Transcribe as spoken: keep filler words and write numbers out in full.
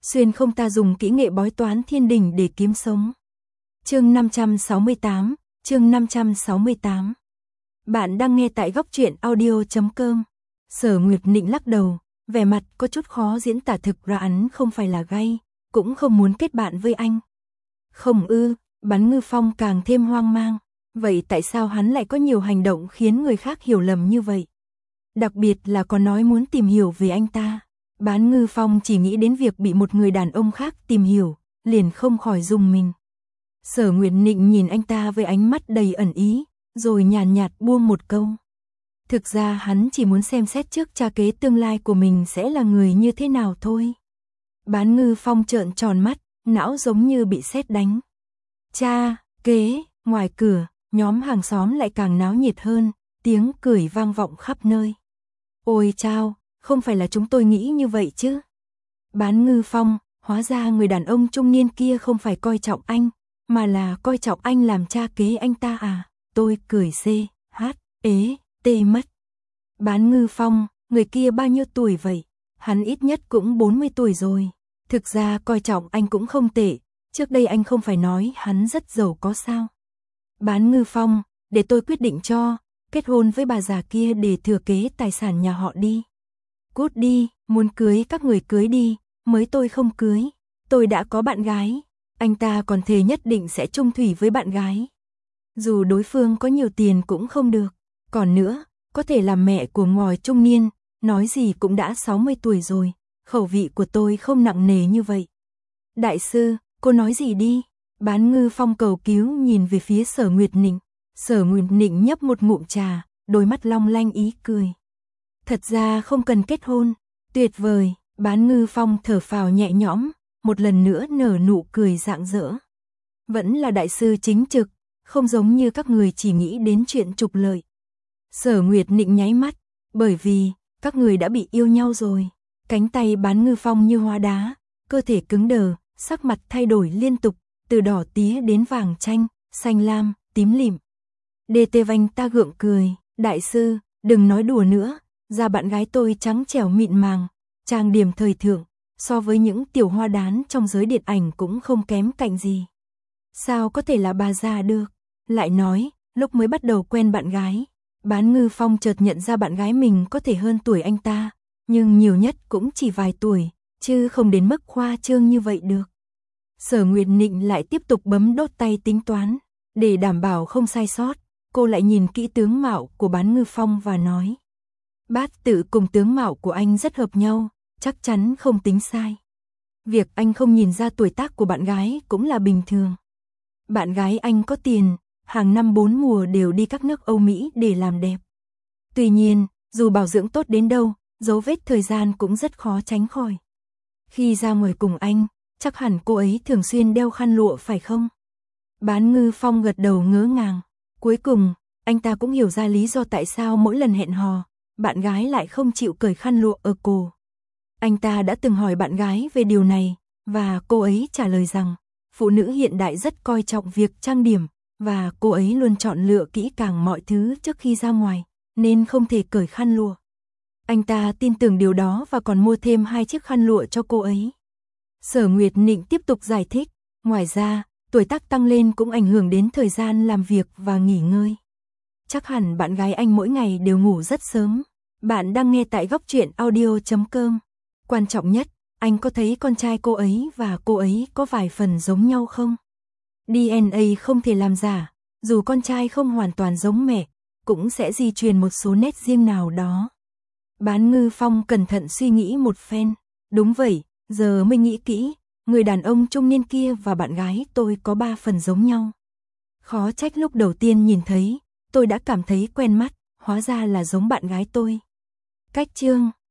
xuyên không ta dùng kỹ nghệ bói toán thiên đình để kiếm sống. Chương năm trăm sáu mươi tám, chương năm trăm sáu mươi tám. Bạn đang nghe tại góc truyện audio chấm com. Sở Nguyệt Nịnh lắc đầu, vẻ mặt có chút khó diễn tả, thực ra hắn không phải là gay, cũng không muốn kết bạn với anh. Không ư? Bán Ngư Phong càng thêm hoang mang. Vậy tại sao hắn lại có nhiều hành động khiến người khác hiểu lầm như vậy? Đặc biệt là có nói muốn tìm hiểu về anh ta. Bán Ngư Phong chỉ nghĩ đến việc bị một người đàn ông khác tìm hiểu, liền không khỏi rùng mình. Sở Nguyệt Nịnh nhìn anh ta với ánh mắt đầy ẩn ý, rồi nhàn nhạt buông một câu. Thực ra hắn chỉ muốn xem xét trước cha kế tương lai của mình sẽ là người như thế nào thôi. Bán Ngư Phong trợn tròn mắt, não giống như bị sét đánh. Cha kế, ngoài cửa, nhóm hàng xóm lại càng náo nhiệt hơn, tiếng cười vang vọng khắp nơi. Ôi chao, không phải là chúng tôi nghĩ như vậy chứ. Bán Ngư Phong, hóa ra người đàn ông trung niên kia không phải coi trọng anh, mà là coi trọng anh làm cha kế anh ta à. Tôi cười xê, hát, ế, tê mất. Bán Ngư Phong, người kia bao nhiêu tuổi vậy? Hắn ít nhất cũng bốn mươi tuổi rồi. Thực ra coi trọng anh cũng không tệ, trước đây anh không phải nói hắn rất giàu có sao. Bán Ngư Phong, để tôi quyết định cho, kết hôn với bà già kia để thừa kế tài sản nhà họ đi. Cút đi, muốn cưới các người cưới đi, mới tôi không cưới, tôi đã có bạn gái. Anh ta còn thề nhất định sẽ chung thủy với bạn gái. Dù đối phương có nhiều tiền cũng không được. Còn nữa, có thể là mẹ của ngòi trung niên, nói gì cũng đã sáu mươi tuổi rồi, khẩu vị của tôi không nặng nề như vậy. Đại sư, cô nói gì đi? Bán Ngư Phong cầu cứu nhìn về phía Sở Nguyệt Nịnh. Sở Nguyệt Nịnh nhấp một ngụm trà, đôi mắt long lanh ý cười. Thật ra không cần kết hôn, tuyệt vời. Bán Ngư Phong thở phào nhẹ nhõm, một lần nữa nở nụ cười rạng rỡ. Vẫn là đại sư chính trực, không giống như các người chỉ nghĩ đến chuyện trục lợi. Sở Nguyệt Nịnh nháy mắt, bởi vì các người đã bị yêu nhau rồi. Cánh tay Bán Ngư Phong như hóa đá, cơ thể cứng đờ, sắc mặt thay đổi liên tục, từ đỏ tía đến vàng chanh, xanh lam, tím lịm. Đê Tê Vanh ta gượng cười, đại sư, đừng nói đùa nữa, da bạn gái tôi trắng trẻo mịn màng, trang điểm thời thượng, so với những tiểu hoa đán trong giới điện ảnh cũng không kém cạnh gì. Sao có thể là bà già được? Lại nói, lúc mới bắt đầu quen bạn gái, Bán Ngư Phong chợt nhận ra bạn gái mình có thể hơn tuổi anh ta, nhưng nhiều nhất cũng chỉ vài tuổi, chứ không đến mức khoa trương như vậy được. Sở Nguyệt Nịnh lại tiếp tục bấm đốt tay tính toán, để đảm bảo không sai sót, cô lại nhìn kỹ tướng mạo của Bán Ngư Phong và nói. Bát tự cùng tướng mạo của anh rất hợp nhau, chắc chắn không tính sai. Việc anh không nhìn ra tuổi tác của bạn gái cũng là bình thường. Bạn gái anh có tiền, hàng năm bốn mùa đều đi các nước Âu Mỹ để làm đẹp. Tuy nhiên, dù bảo dưỡng tốt đến đâu, dấu vết thời gian cũng rất khó tránh khỏi. Khi ra ngoài cùng anh, chắc hẳn cô ấy thường xuyên đeo khăn lụa phải không? Bán Ngư Phong gật đầu ngớ ngàng. Cuối cùng, anh ta cũng hiểu ra lý do tại sao mỗi lần hẹn hò, bạn gái lại không chịu cởi khăn lụa ở cổ. Anh ta đã từng hỏi bạn gái về điều này, và cô ấy trả lời rằng, phụ nữ hiện đại rất coi trọng việc trang điểm, và cô ấy luôn chọn lựa kỹ càng mọi thứ trước khi ra ngoài, nên không thể cởi khăn lụa. Anh ta tin tưởng điều đó và còn mua thêm hai chiếc khăn lụa cho cô ấy. Sở Nguyệt Nịnh tiếp tục giải thích, ngoài ra, tuổi tác tăng lên cũng ảnh hưởng đến thời gian làm việc và nghỉ ngơi. Chắc hẳn bạn gái anh mỗi ngày đều ngủ rất sớm. Bạn đang nghe tại góc truyện audio chấm com. Quan trọng nhất, anh có thấy con trai cô ấy và cô ấy có vài phần giống nhau không? đê en a không thể làm giả, dù con trai không hoàn toàn giống mẹ, cũng sẽ di truyền một số nét riêng nào đó. Bán Ngư Phong cẩn thận suy nghĩ một phen. Đúng vậy, giờ mới nghĩ kỹ, người đàn ông trung niên kia và bạn gái tôi có ba phần giống nhau. Khó trách lúc đầu tiên nhìn thấy, tôi đã cảm thấy quen mắt, hóa ra là giống bạn gái tôi. Cách chương